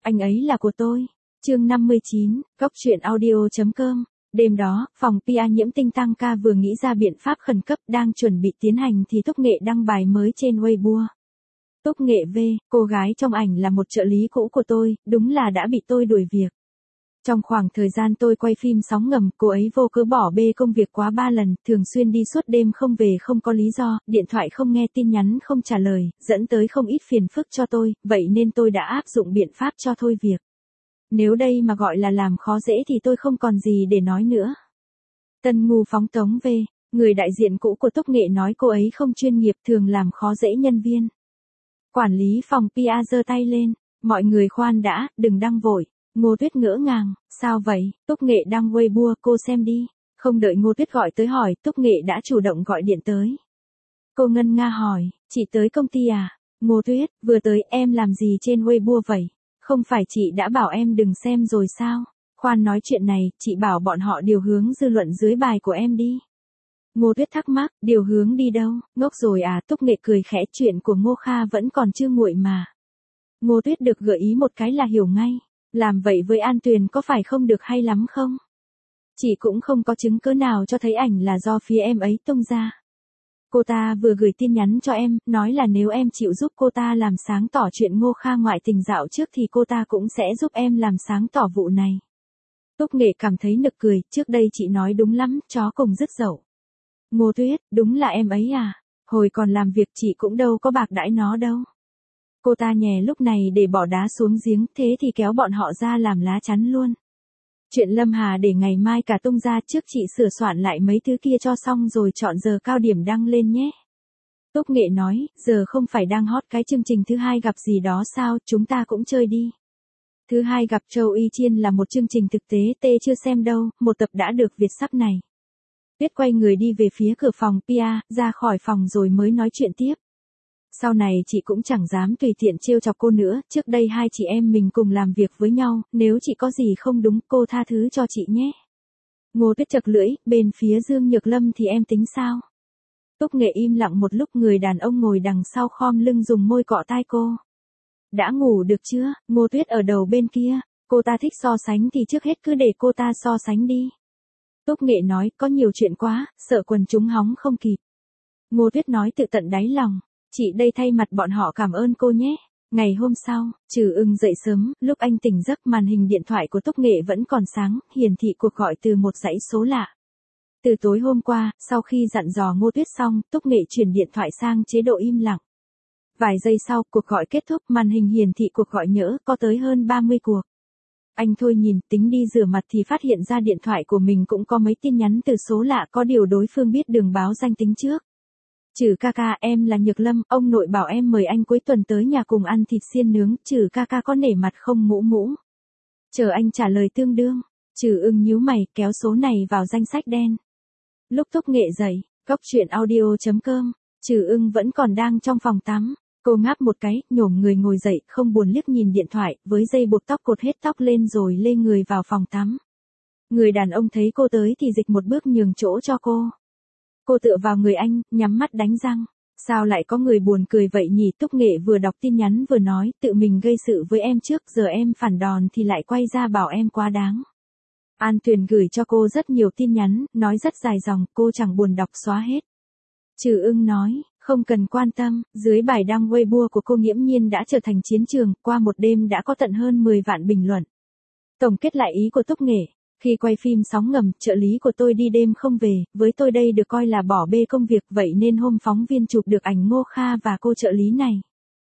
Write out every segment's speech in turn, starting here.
Anh ấy là của tôi. Chương 59, Góc truyện audio.com. Đêm đó, phòng PR Nhiễm Tinh tăng ca vừa nghĩ ra biện pháp khẩn cấp đang chuẩn bị tiến hành thì Túc Nghệ đăng bài mới trên Weibo. Túc Nghệ V, cô gái trong ảnh là một trợ lý cũ của tôi, đúng là đã bị tôi đuổi việc. Trong khoảng thời gian tôi quay phim Sóng Ngầm, cô ấy vô cớ bỏ bê công việc quá 3 lần, thường xuyên đi suốt đêm không về không có lý do, điện thoại không nghe tin nhắn không trả lời, dẫn tới không ít phiền phức cho tôi, vậy nên tôi đã áp dụng biện pháp cho thôi việc. Nếu đây mà gọi là làm khó dễ thì tôi không còn gì để nói nữa. Tân Ngu phóng tống V, người đại diện cũ của Túc Nghệ nói cô ấy không chuyên nghiệp, thường làm khó dễ nhân viên. Quản lý phòng PR giơ tay lên, mọi người khoan đã, đừng đăng vội. Ngô Tuyết ngỡ ngàng, sao vậy? Túc Nghệ đăng Weibo, cô xem đi. Không đợi Ngô Tuyết gọi tới hỏi, Túc Nghệ đã chủ động gọi điện tới. Cô ngân nga hỏi, chị tới công ty à? Ngô Tuyết, vừa tới, em làm gì trên Weibo vậy? Không phải chị đã bảo em đừng xem rồi sao? Khoan nói chuyện này, chị bảo bọn họ điều hướng dư luận dưới bài của em đi. Ngô Tuyết thắc mắc, điều hướng đi đâu? Ngốc rồi à? Túc Nghệ cười khẽ, chuyện của Ngô Kha vẫn còn chưa nguội mà. Ngô Tuyết được gợi ý một cái là hiểu ngay. Làm vậy với An Tuyền có phải không được hay lắm không? Chị cũng không có chứng cứ nào cho thấy ảnh là do phía em ấy tung ra. Cô ta vừa gửi tin nhắn cho em, nói là nếu em chịu giúp cô ta làm sáng tỏ chuyện Ngô Kha ngoại tình dạo trước thì cô ta cũng sẽ giúp em làm sáng tỏ vụ này. Túc Nghệ cảm thấy nực cười, trước đây chị nói đúng lắm, chó cùng dứt dậu. Ngô Tuyết, đúng là em ấy à? Hồi còn làm việc chị cũng đâu có bạc đãi nó đâu. Cô ta nhè lúc này để bỏ đá xuống giếng, thế thì kéo bọn họ ra làm lá chắn luôn. Chuyện Lâm Hà để ngày mai cả tung ra, trước chị sửa soạn lại mấy thứ kia cho xong rồi chọn giờ cao điểm đăng lên nhé. Túc Nghệ nói, giờ không phải đang hot cái chương trình thứ hai gặp gì đó sao, chúng ta cũng chơi đi. Thứ hai gặp Châu Y Chiên là một chương trình thực tế, tê chưa xem đâu, một tập đã được Việt sắp này. Tuyết quay người đi về phía cửa phòng PR, ra khỏi phòng rồi mới nói chuyện tiếp. Sau này chị cũng chẳng dám tùy tiện trêu chọc cô nữa, trước đây hai chị em mình cùng làm việc với nhau, nếu chị có gì không đúng cô tha thứ cho chị nhé. Ngô Tuyết chật lưỡi, bên phía Dương Nhược Lâm thì em tính sao? Túc Nghệ im lặng một lúc, người đàn ông ngồi đằng sau khom lưng dùng môi cọ tai cô. Đã ngủ được chưa? Ngô Tuyết ở đầu bên kia, cô ta thích so sánh thì trước hết cứ để cô ta so sánh đi. Túc Nghệ nói, có nhiều chuyện quá, sợ quần chúng hóng không kịp. Ngô Tuyết nói tự tận đáy lòng. Chị đây thay mặt bọn họ cảm ơn cô nhé. Ngày hôm sau, Trừ Ưng dậy sớm, lúc anh tỉnh giấc màn hình điện thoại của Túc Nghệ vẫn còn sáng, hiển thị cuộc gọi từ một dãy số lạ. Từ tối hôm qua, sau khi dặn dò Ngô Tuyết xong, Túc Nghệ chuyển điện thoại sang chế độ im lặng. Vài giây sau, cuộc gọi kết thúc, màn hình hiển thị cuộc gọi nhỡ, có tới hơn 30 cuộc. Anh thôi nhìn, tính đi rửa mặt thì phát hiện ra điện thoại của mình cũng có mấy tin nhắn từ số lạ, có điều đối phương biết đường báo danh tính trước. Trừ ca ca, em là Nhược Lâm, ông nội bảo em mời anh cuối tuần tới nhà cùng ăn thịt xiên nướng, Trừ ca ca có nể mặt không mũ mũ? Chờ anh trả lời tương đương. Trừ Ưng nhíu mày, kéo số này vào danh sách đen. Lúc Túc Nghệ dậy, Góc truyện audio.com, Trừ Ưng vẫn còn đang trong phòng tắm. Cô ngáp một cái, nhổm người ngồi dậy, không buồn liếc nhìn điện thoại, với dây buộc tóc cột hết tóc lên rồi lê người vào phòng tắm. Người đàn ông thấy cô tới thì dịch một bước nhường chỗ cho cô. Cô tựa vào người anh, nhắm mắt đánh răng. Sao lại có người buồn cười vậy nhỉ? Túc Nghệ vừa đọc tin nhắn vừa nói, tự mình gây sự với em trước, giờ em phản đòn thì lại quay ra bảo em quá đáng. An Tuyền gửi cho cô rất nhiều tin nhắn, nói rất dài dòng, cô chẳng buồn đọc xóa hết. Trừ Ưng nói, không cần quan tâm, dưới bài đăng Weibo của cô nghiễm nhiên đã trở thành chiến trường, qua một đêm đã có tận hơn 10 vạn bình luận. Tổng kết lại ý của Túc Nghệ. Khi quay phim Sóng Ngầm, trợ lý của tôi đi đêm không về, với tôi đây được coi là bỏ bê công việc, vậy nên hôm phóng viên chụp được ảnh Ngô Kha và cô trợ lý này.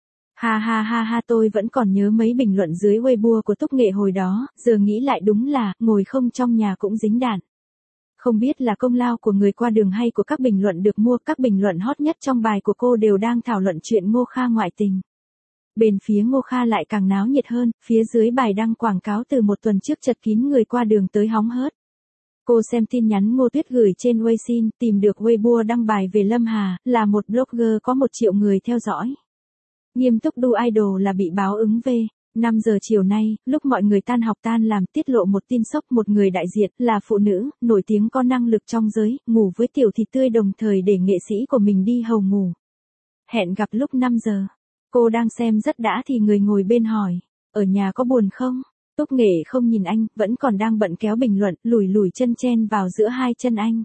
Ha ha ha ha, tôi vẫn còn nhớ mấy bình luận dưới Weibo của Túc Nghệ hồi đó, giờ nghĩ lại đúng là, ngồi không trong nhà cũng dính đạn. Không biết là công lao của người qua đường hay của các bình luận được mua, các bình luận hot nhất trong bài của cô đều đang thảo luận chuyện Ngô Kha ngoại tình. Bên phía Ngô Kha lại càng náo nhiệt hơn, phía dưới bài đăng quảng cáo từ một tuần trước chật kín người qua đường tới hóng hớt. Cô xem tin nhắn Ngô Tuyết gửi trên Weixin, tìm được Weibo đăng bài về Lâm Hà, là một blogger có 1 triệu người theo dõi. Nghiêm túc đu idol là bị báo ứng về. 5 giờ chiều nay, lúc mọi người tan học tan làm, tiết lộ một tin sốc, một người đại diện, là phụ nữ, nổi tiếng có năng lực trong giới, ngủ với tiểu thịt tươi đồng thời để nghệ sĩ của mình đi hầu ngủ. Hẹn gặp lúc 5 giờ. Cô đang xem rất đã thì người ngồi bên hỏi. Ở nhà có buồn không? Túc Nghệ không nhìn anh, vẫn còn đang bận kéo bình luận, lùi lùi chân chen vào giữa hai chân anh.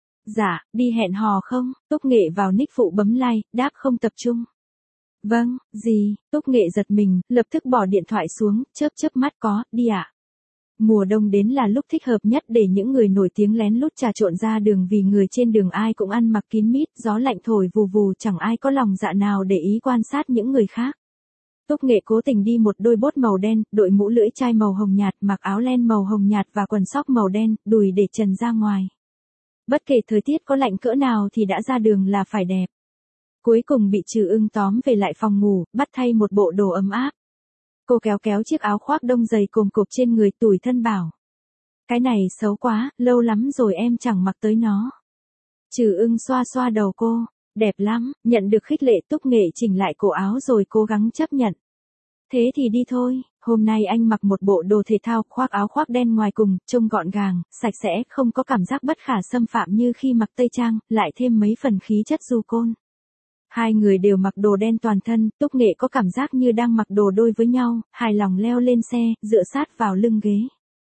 Dạ, đi hẹn hò không? Túc Nghệ vào nick phụ bấm like, đáp không tập trung. Vâng, gì? Túc Nghệ giật mình, lập tức bỏ điện thoại xuống, chớp chớp mắt có, đi ạ. Mùa đông đến là lúc thích hợp nhất để những người nổi tiếng lén lút trà trộn ra đường vì người trên đường ai cũng ăn mặc kín mít, gió lạnh thổi vù vù chẳng ai có lòng dạ nào để ý quan sát những người khác. Túc Nghệ cố tình đi một đôi bốt màu đen, đội mũ lưỡi chai màu hồng nhạt, mặc áo len màu hồng nhạt và quần sóc màu đen, đùi để trần ra ngoài. Bất kể thời tiết có lạnh cỡ nào thì đã ra đường là phải đẹp. Cuối cùng bị Trừ Ưng tóm về lại phòng ngủ, bắt thay một bộ đồ ấm áp. Cô kéo kéo chiếc áo khoác đông dày cồm cộp trên người, tủi thân bảo. Cái này xấu quá, lâu lắm rồi em chẳng mặc tới nó. Trừ Ưng xoa xoa đầu cô, đẹp lắm, nhận được khích lệ Túc Nghệ chỉnh lại cổ áo rồi cố gắng chấp nhận. Thế thì đi thôi, hôm nay anh mặc một bộ đồ thể thao, khoác áo khoác đen ngoài cùng, trông gọn gàng, sạch sẽ, không có cảm giác bất khả xâm phạm như khi mặc tây trang, lại thêm mấy phần khí chất du côn. Hai người đều mặc đồ đen toàn thân, Túc Nghệ có cảm giác như đang mặc đồ đôi với nhau, hài lòng leo lên xe, dựa sát vào lưng ghế.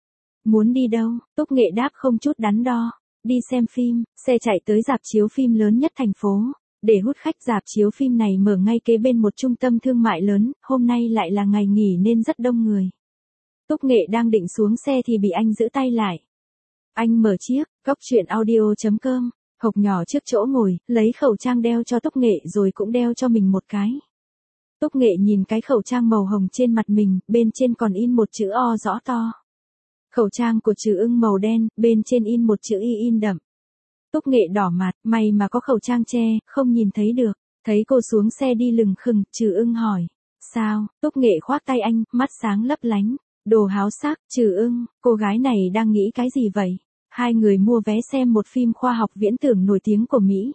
Muốn đi đâu? Túc Nghệ đáp không chút đắn đo. Đi xem phim, xe chạy tới rạp chiếu phim lớn nhất thành phố. Để hút khách, rạp chiếu phim này mở ngay kế bên một trung tâm thương mại lớn, hôm nay lại là ngày nghỉ nên rất đông người. Túc Nghệ đang định xuống xe thì bị anh giữ tay lại. Anh mở chiếc, cốc truyện audio.com, hộc nhỏ trước chỗ ngồi, lấy khẩu trang đeo cho Túc Nghệ rồi cũng đeo cho mình một cái. Túc Nghệ nhìn cái khẩu trang màu hồng trên mặt mình, bên trên còn in một chữ O rõ to. Khẩu trang của Trừ Ưng màu đen, bên trên in một chữ Y in đậm. Túc Nghệ đỏ mặt, may mà có khẩu trang che, không nhìn thấy được. Thấy cô xuống xe đi lừng khừng, Trừ Ưng hỏi. Sao? Túc Nghệ khoác tay anh, mắt sáng lấp lánh. Đồ háo sắc, Trừ Ưng, cô gái này đang nghĩ cái gì vậy? Hai người mua vé xem một phim khoa học viễn tưởng nổi tiếng của Mỹ.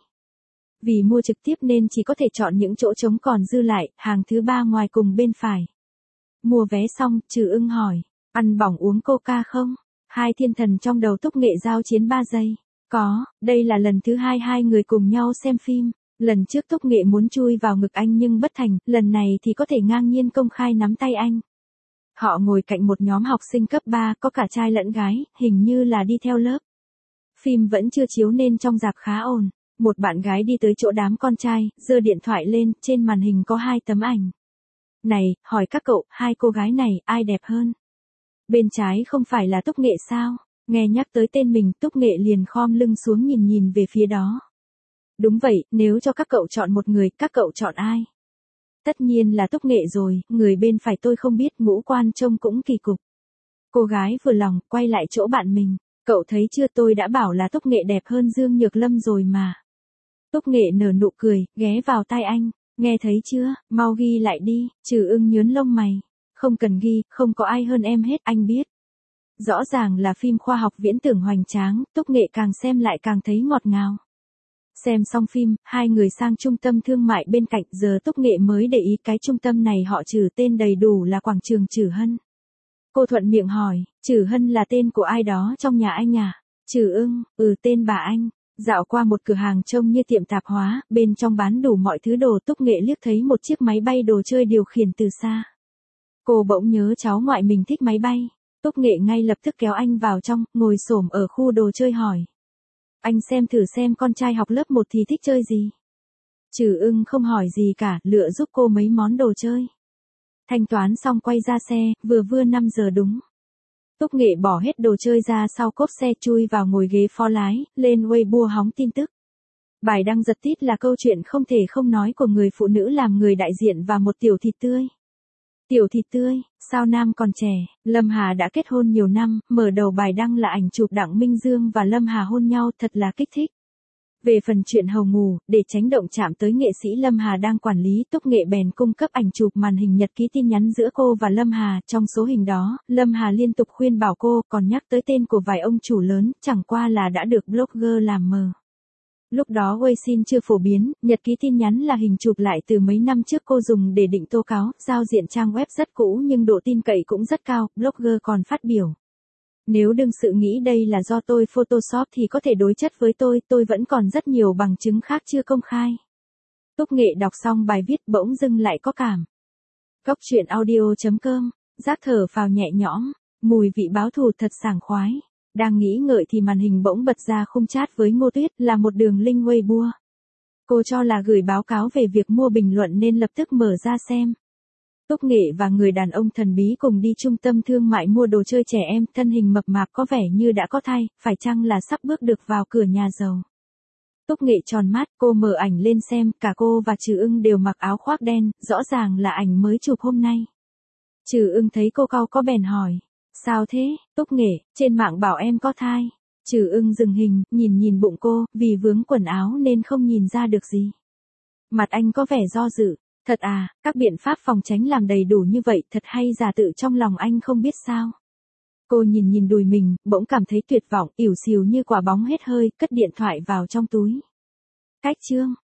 Vì mua trực tiếp nên chỉ có thể chọn những chỗ trống còn dư lại, hàng thứ ba ngoài cùng bên phải. Mua vé xong, Trừ Ưng hỏi. Ăn bỏng uống coca không? Hai thiên thần trong đầu Túc Nghệ giao chiến 3 giây. Có, đây là lần thứ hai hai người cùng nhau xem phim. Lần trước Túc Nghệ muốn chui vào ngực anh nhưng bất thành, lần này thì có thể ngang nhiên công khai nắm tay anh. Họ ngồi cạnh một nhóm học sinh cấp 3, có cả trai lẫn gái, hình như là đi theo lớp. Phim vẫn chưa chiếu nên trong rạp khá ồn. Một bạn gái đi tới chỗ đám con trai, giơ điện thoại lên, trên màn hình có 2 tấm ảnh. Này, hỏi các cậu, hai cô gái này, ai đẹp hơn? Bên trái không phải là Túc Nghệ sao? Nghe nhắc tới tên mình, Túc Nghệ liền khom lưng xuống nhìn nhìn về phía đó. Đúng vậy, nếu cho các cậu chọn một người, các cậu chọn ai? Tất nhiên là Túc Nghệ rồi, người bên phải tôi không biết, ngũ quan trông cũng kỳ cục. Cô gái vừa lòng, quay lại chỗ bạn mình. Cậu thấy chưa, tôi đã bảo là Túc Nghệ đẹp hơn Dương Nhược Lâm rồi mà. Túc Nghệ nở nụ cười, ghé vào tai anh. Nghe thấy chưa, mau ghi lại đi. Trừ Ưng nhướng lông mày. Không cần ghi, không có ai hơn em hết, anh biết. Rõ ràng là phim khoa học viễn tưởng hoành tráng, Túc Nghệ càng xem lại càng thấy ngọt ngào. Xem xong phim, hai người sang trung tâm thương mại bên cạnh, giờ Túc Nghệ mới để ý cái trung tâm này họ Trừ tên đầy đủ là quảng trường Trừ Hân. Cô thuận miệng hỏi, Trừ Hân là tên của ai đó trong nhà anh à? Trừ Ưng, tên bà anh. Dạo qua một cửa hàng trông như tiệm tạp hóa, bên trong bán đủ mọi thứ đồ, Túc Nghệ liếc thấy một chiếc máy bay đồ chơi điều khiển từ xa. Cô bỗng nhớ cháu ngoại mình thích máy bay. Túc Nghệ ngay lập tức kéo anh vào trong, ngồi xổm ở khu đồ chơi hỏi. Anh xem thử xem con trai học lớp 1 thì thích chơi gì. Trừ Ưng không hỏi gì cả, lựa giúp cô mấy món đồ chơi. Thanh toán xong quay ra xe, vừa 5 giờ đúng. Túc Nghệ bỏ hết đồ chơi ra sau cốp xe, chui vào ngồi ghế phó lái, lên Weibo hóng tin tức. Bài đăng giật tít là câu chuyện không thể không nói của người phụ nữ làm người đại diện và một tiểu thịt tươi. Tiểu thịt tươi, sao nam còn trẻ, Lâm Hà đã kết hôn nhiều năm, mở đầu bài đăng là ảnh chụp Đặng Minh Dương và Lâm Hà hôn nhau, thật là kích thích. Về phần chuyện hầu ngủ, để tránh động chạm tới nghệ sĩ Lâm Hà đang quản lý, Túc Nghệ bèn cung cấp ảnh chụp màn hình nhật ký tin nhắn giữa cô và Lâm Hà. Trong số hình đó, Lâm Hà liên tục khuyên bảo cô, còn nhắc tới tên của vài ông chủ lớn, chẳng qua là đã được blogger làm mờ. Lúc đó Weixin chưa phổ biến, nhật ký tin nhắn là hình chụp lại từ mấy năm trước cô dùng để định tố cáo, giao diện trang web rất cũ nhưng độ tin cậy cũng rất cao, blogger còn phát biểu. Nếu đương sự nghĩ đây là do tôi Photoshop thì có thể đối chất với tôi vẫn còn rất nhiều bằng chứng khác chưa công khai. Túc Nghệ đọc xong bài viết bỗng dưng lại có cảm. Cốc truyện audio.com Giác thở phào nhẹ nhõm, mùi vị báo thù thật sảng khoái. Đang nghĩ ngợi thì màn hình bỗng bật ra khung chat với Ngô Tuyết là một đường link Weibo. Cô cho là gửi báo cáo về việc mua bình luận nên lập tức mở ra xem. Túc Nghệ và người đàn ông thần bí cùng đi trung tâm thương mại mua đồ chơi trẻ em, thân hình mập mạp có vẻ như đã có thai, phải chăng là sắp bước được vào cửa nhà giàu. Túc Nghệ tròn mắt, cô mở ảnh lên xem, cả cô và Trừ Ưng đều mặc áo khoác đen, rõ ràng là ảnh mới chụp hôm nay. Trừ Ưng thấy cô cau có bèn hỏi, sao thế, Túc Nghệ, trên mạng bảo em có thai. Trừ Ưng dừng hình, nhìn bụng cô, vì vướng quần áo nên không nhìn ra được gì. Mặt anh có vẻ do dự, thật à, các biện pháp phòng tránh làm đầy đủ như vậy thật hay giả tự trong lòng anh không biết sao. Cô nhìn đùi mình, bỗng cảm thấy tuyệt vọng, ỉu xìu như quả bóng hết hơi, cất điện thoại vào trong túi. Cách chương